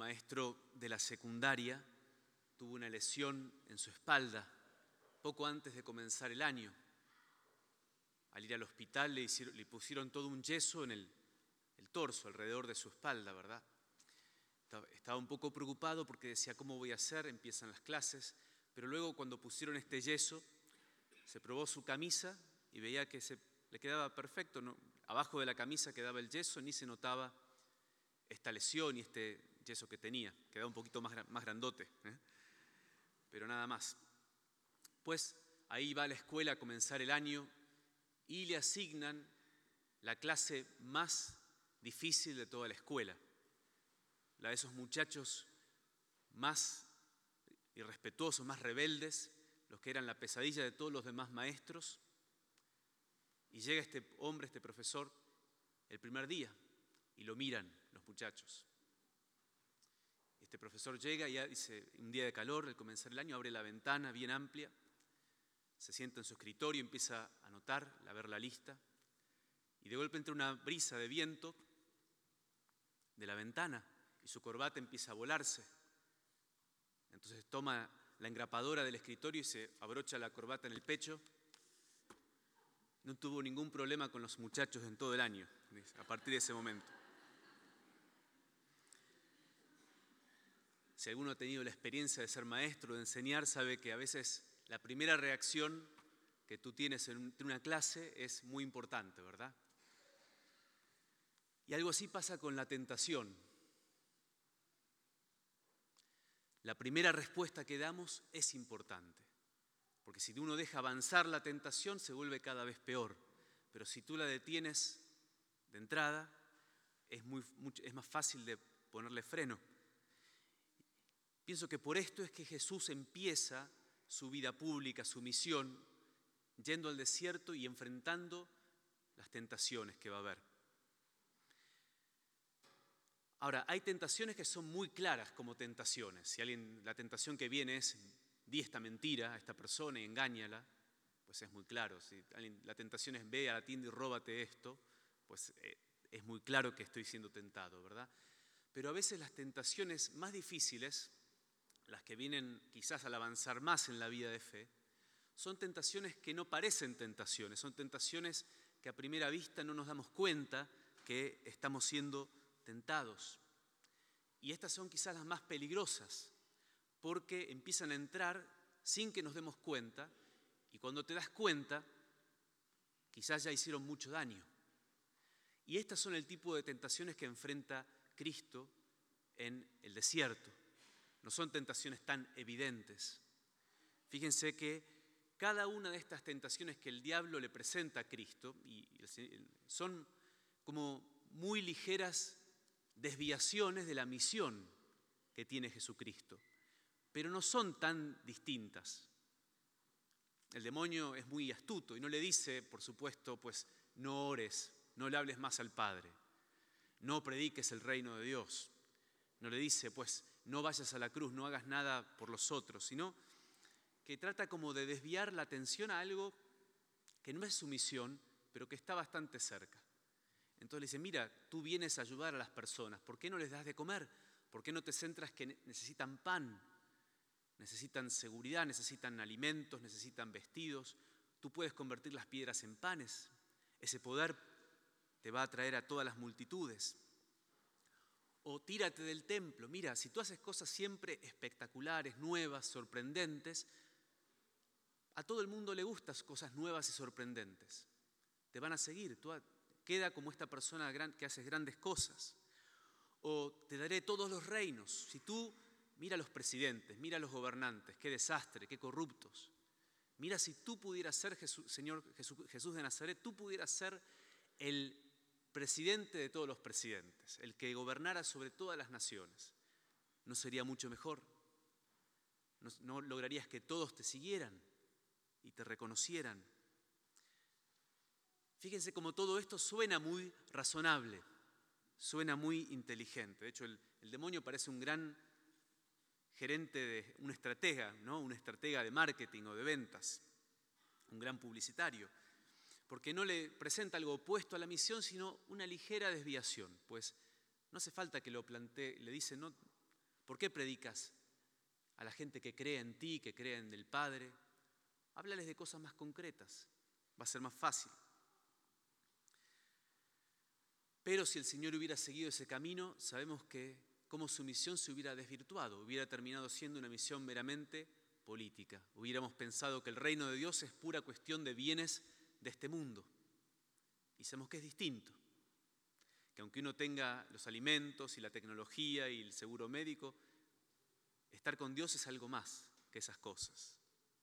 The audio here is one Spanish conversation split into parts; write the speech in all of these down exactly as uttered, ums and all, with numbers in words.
maestro de la secundaria tuvo una lesión en su espalda poco antes de comenzar el año. Al ir al hospital le, hicieron, le pusieron todo un yeso en el, el torso, alrededor de su espalda, ¿verdad? Estaba un poco preocupado porque decía, ¿cómo voy a hacer? Empiezan las clases. Pero luego cuando pusieron este yeso, se probó su camisa y veía que se, le quedaba perfecto, ¿no? Abajo de la camisa quedaba el yeso, ni se notaba esta lesión y este yeso que tenía. Quedaba un poquito más, más grandote, ¿eh? Pero nada más. Pues ahí va a la escuela a comenzar el año y le asignan la clase más difícil de toda la escuela. La de esos muchachos más irrespetuosos, más rebeldes, los que eran la pesadilla de todos los demás maestros. Y llega este hombre, este profesor, el primer día y lo miran los muchachos. Este profesor llega y dice, un día de calor, al comenzar el año, abre la ventana bien amplia, se sienta en su escritorio, empieza a anotar, a ver la lista, y de golpe entra una brisa de viento de la ventana y su corbata empieza a volarse. Entonces toma la engrapadora del escritorio y se abrocha la corbata en el pecho. No tuvo ningún problema con los muchachos en todo el año, a partir de ese momento. Si alguno ha tenido la experiencia de ser maestro, de enseñar, sabe que a veces la primera reacción que tú tienes en una clase es muy importante, ¿verdad? Y algo así pasa con la tentación. La primera respuesta que damos es importante, porque si uno deja avanzar la tentación se vuelve cada vez peor, pero si tú la detienes de entrada es, muy, mucho, es más fácil de ponerle freno. Pienso que por esto es que Jesús empieza su vida pública, su misión, yendo al desierto y enfrentando las tentaciones que va a haber. Ahora, hay tentaciones que son muy claras como tentaciones. Si alguien, la tentación que viene es, di esta mentira a esta persona y engáñala, pues es muy claro. Si alguien, la tentación es, ve a la tienda y róbate esto, pues eh, es muy claro que estoy siendo tentado, ¿verdad? Pero a veces las tentaciones más difíciles, las que vienen quizás al avanzar más en la vida de fe, son tentaciones que no parecen tentaciones, son tentaciones que a primera vista no nos damos cuenta que estamos siendo tentados. Y estas son quizás las más peligrosas, porque empiezan a entrar sin que nos demos cuenta, y cuando te das cuenta, quizás ya hicieron mucho daño. Y estas son el tipo de tentaciones que enfrenta Cristo en el desierto. No son tentaciones tan evidentes. Fíjense que cada una de estas tentaciones que el diablo le presenta a Cristo y son como muy ligeras desviaciones de la misión que tiene Jesucristo, pero no son tan distintas. El demonio es muy astuto y no le dice, por supuesto, pues no ores, no le hables más al Padre, no prediques el reino de Dios. No le dice, pues no vayas a la cruz, no hagas nada por los otros, sino que trata como de desviar la atención a algo que no es su misión, pero que está bastante cerca. Entonces le dice, mira, tú vienes a ayudar a las personas, ¿por qué no les das de comer? ¿Por qué no te centras que necesitan pan? Necesitan seguridad, necesitan alimentos, necesitan vestidos. Tú puedes convertir las piedras en panes. Ese poder te va a atraer a todas las multitudes. O tírate del templo. Mira, si tú haces cosas siempre espectaculares, nuevas, sorprendentes, a todo el mundo le gustan cosas nuevas y sorprendentes. Te van a seguir. Tú queda como esta persona que hace grandes cosas. O te daré todos los reinos. Si tú mira a los presidentes, mira a los gobernantes, qué desastre, qué corruptos. Mira si tú pudieras ser Jesús, Señor Jesús, Jesús de Nazaret, tú pudieras ser el presidente de todos los presidentes, el que gobernara sobre todas las naciones. ¿No sería mucho mejor? ¿No, no lograrías que todos te siguieran y te reconocieran? Fíjense cómo todo esto suena muy razonable, suena muy inteligente. De hecho, el, el demonio parece un gran gerente, de, un estratega, ¿no? Un estratega de marketing o de ventas, un gran publicitario, porque no le presenta algo opuesto a la misión, sino una ligera desviación. Pues no hace falta que lo plantee, le dice, no, ¿Por qué predicas a la gente que cree en ti, que cree en el Padre? Háblales de cosas más concretas, va a ser más fácil. Pero si el Señor hubiera seguido ese camino, sabemos que como su misión se hubiera desvirtuado, hubiera terminado siendo una misión meramente política. Hubiéramos pensado que el reino de Dios es pura cuestión de bienes de este mundo. Y sabemos que es distinto, que aunque uno tenga los alimentos y la tecnología y el seguro médico, estar con Dios es algo más que esas cosas.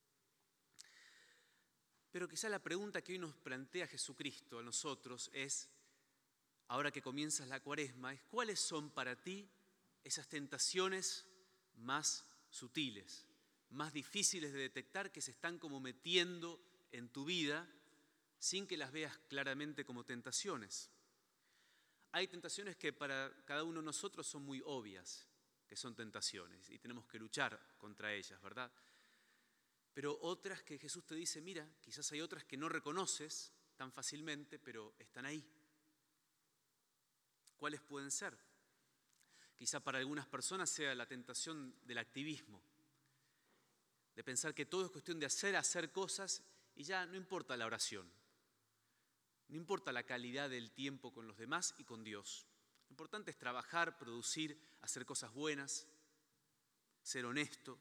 Pero quizá la pregunta que hoy nos plantea Jesucristo a nosotros es, ahora que comienzas la Cuaresma, es ¿cuáles son para ti esas tentaciones más sutiles, más difíciles de detectar, que se están como metiendo en tu vida sin que las veas claramente como tentaciones? Hay tentaciones que para cada uno de nosotros son muy obvias, que son tentaciones y tenemos que luchar contra ellas, ¿verdad? Pero otras que Jesús te dice, mira, quizás hay otras que no reconoces tan fácilmente, pero están ahí. ¿Cuáles pueden ser? Quizá para algunas personas sea la tentación del activismo, de pensar que todo es cuestión de hacer, hacer cosas y ya no importa la oración, no importa la calidad del tiempo con los demás y con Dios. Lo importante es trabajar, producir, hacer cosas buenas, ser honesto.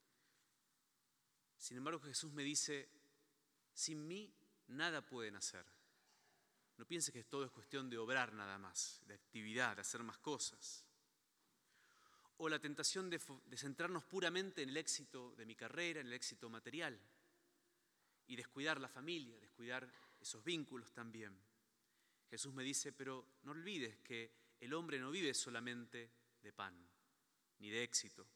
Sin embargo, Jesús me dice, sin mí nada pueden hacer. No pienses que todo es cuestión de obrar nada más, de actividad, de hacer más cosas. O la tentación de, de centrarnos puramente en el éxito de mi carrera, en el éxito material, y descuidar la familia, descuidar esos vínculos también. Jesús me dice, pero no olvides que el hombre no vive solamente de pan, ni de éxito.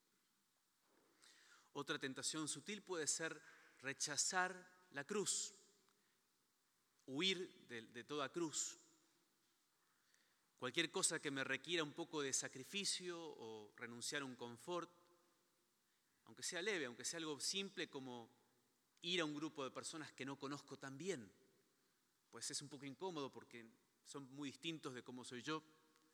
Otra tentación sutil puede ser rechazar la cruz, huir de, de toda cruz. Cualquier cosa que me requiera un poco de sacrificio o renunciar a un confort, aunque sea leve, aunque sea algo simple como ir a un grupo de personas que no conozco tan bien, pues es un poco incómodo porque son muy distintos de cómo soy yo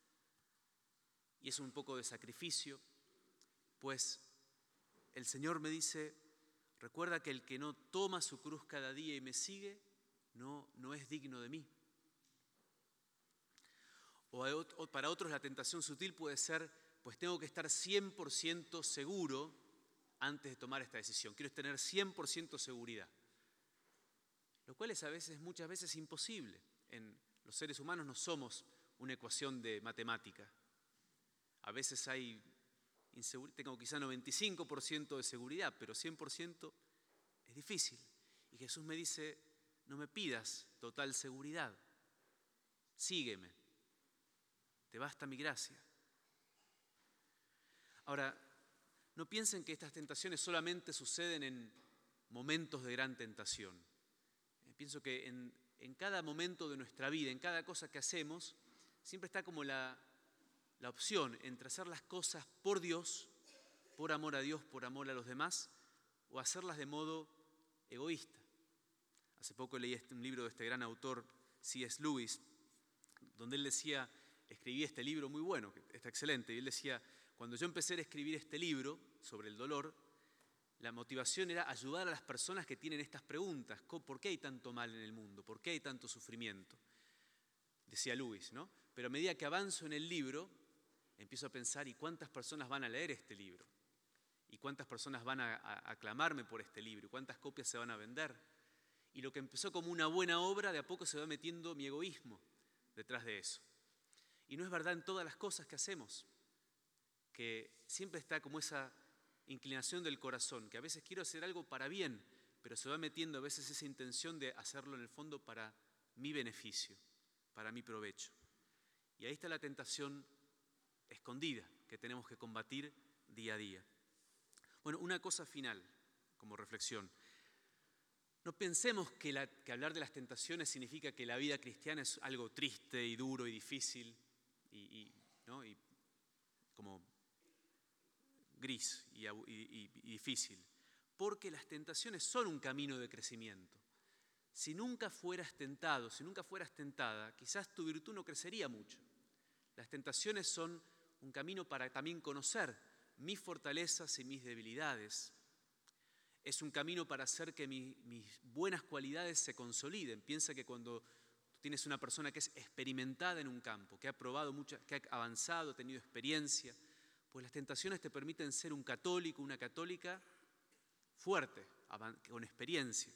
y es un poco de sacrificio, pues el Señor me dice, recuerda que el que no toma su cruz cada día y me sigue, no, no es digno de mí. O para otros la tentación sutil puede ser, pues tengo que estar cien por ciento seguro antes de tomar esta decisión. Quiero tener cien por ciento seguridad. Lo cual es a veces, muchas veces imposible. En los seres humanos no somos una ecuación de matemática. A veces hay inseguridad, tengo quizá noventa y cinco por ciento de seguridad, pero cien por ciento es difícil. Y Jesús me dice, no me pidas total seguridad, sígueme. Te basta mi gracia. Ahora, no piensen que estas tentaciones solamente suceden en momentos de gran tentación. Pienso que en, en cada momento de nuestra vida, en cada cosa que hacemos, siempre está como la, la opción entre hacer las cosas por Dios, por amor a Dios, por amor a los demás, o hacerlas de modo egoísta. Hace poco leí este, un libro de este gran autor, C S Lewis, donde él decía, escribí este libro muy bueno, que está excelente, y él decía, cuando yo empecé a escribir este libro sobre el dolor, la motivación era ayudar a las personas que tienen estas preguntas, ¿por qué hay tanto mal en el mundo? ¿Por qué hay tanto sufrimiento? Decía Lewis, ¿no? Pero a medida que avanzo en el libro, empiezo a pensar, ¿y cuántas personas van a leer este libro? ¿Y cuántas personas van a, a, a aclamarme por este libro? ¿Y cuántas copias se van a vender? Y lo que empezó como una buena obra, de a poco se va metiendo mi egoísmo detrás de eso. Y no es verdad en todas las cosas que hacemos, que siempre está como esa inclinación del corazón, que a veces quiero hacer algo para bien, pero se va metiendo a veces esa intención de hacerlo en el fondo para mi beneficio, para mi provecho. Y ahí está la tentación escondida que tenemos que combatir día a día. Bueno, una cosa final, como reflexión. No pensemos que, la, que hablar de las tentaciones significa que la vida cristiana es algo triste y duro y difícil y, y, ¿no? y como gris y, y, y difícil, porque las tentaciones son un camino de crecimiento. Si nunca fueras tentado, si nunca fueras tentada, quizás tu virtud no crecería mucho. Las tentaciones son un camino para también conocer mis fortalezas y mis debilidades. Es un camino para hacer que mi, mis buenas cualidades se consoliden. Piensa que cuando tú tienes una persona que es experimentada en un campo, que ha probado mucho, que ha avanzado, ha tenido experiencia, pues las tentaciones te permiten ser un católico, una católica fuerte, con experiencia.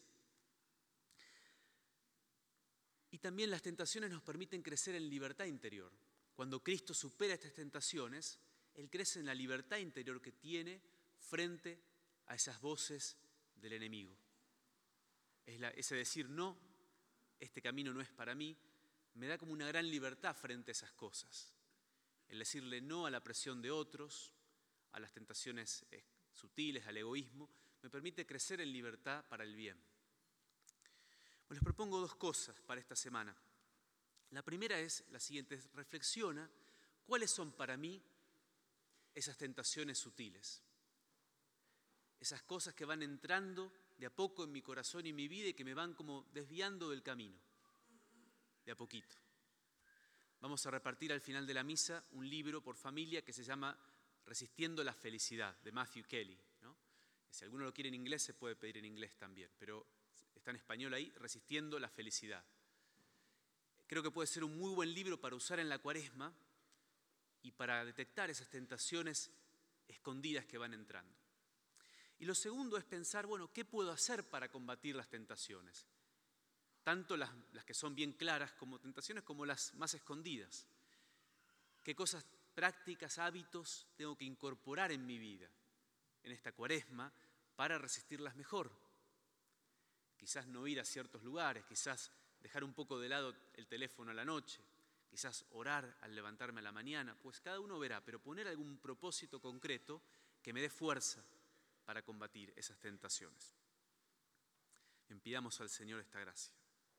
Y también las tentaciones nos permiten crecer en libertad interior. Cuando Cristo supera estas tentaciones, Él crece en la libertad interior que tiene frente a esas voces del enemigo. Es la, ese decir, no, este camino no es para mí, me da como una gran libertad frente a esas cosas. El decirle no a la presión de otros, a las tentaciones sutiles, al egoísmo, me permite crecer en libertad para el bien. Bueno, les propongo dos cosas para esta semana. La primera es la siguiente, reflexiona cuáles son para mí esas tentaciones sutiles. Esas cosas que van entrando de a poco en mi corazón y en mi vida y que me van como desviando del camino, de a poquito. Vamos a repartir al final de la misa un libro por familia que se llama Resistiendo la Felicidad, de Matthew Kelly, ¿no? Si alguno lo quiere en inglés, se puede pedir en inglés también, pero está en español ahí, Resistiendo la Felicidad. Creo que puede ser un muy buen libro para usar en la Cuaresma y para detectar esas tentaciones escondidas que van entrando. Y lo segundo es pensar, bueno, ¿qué puedo hacer para combatir las tentaciones? Tanto las, las que son bien claras como tentaciones, como las más escondidas. ¿Qué cosas prácticas, hábitos tengo que incorporar en mi vida, en esta Cuaresma, para resistirlas mejor? Quizás no ir a ciertos lugares, quizás dejar un poco de lado el teléfono a la noche, quizás orar al levantarme a la mañana, pues cada uno verá, pero poner algún propósito concreto que me dé fuerza para combatir esas tentaciones. Bien, pidamos al Señor esta gracia.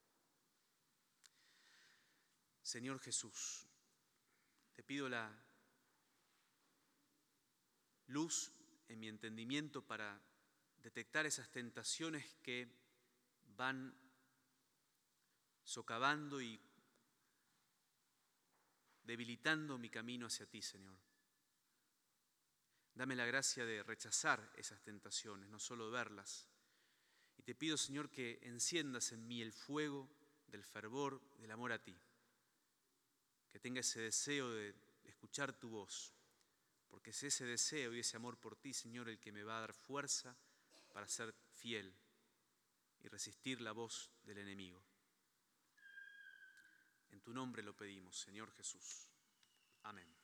Señor Jesús, te pido la luz en mi entendimiento para detectar esas tentaciones que van socavando y debilitando mi camino hacia ti, Señor. Dame la gracia de rechazar esas tentaciones, no solo verlas. Y te pido, Señor, que enciendas en mí el fuego del fervor, del amor a ti. Que tenga ese deseo de escuchar tu voz. Porque es ese deseo y ese amor por ti, Señor, el que me va a dar fuerza para ser fiel y resistir la voz del enemigo. En tu nombre lo pedimos, Señor Jesús. Amén.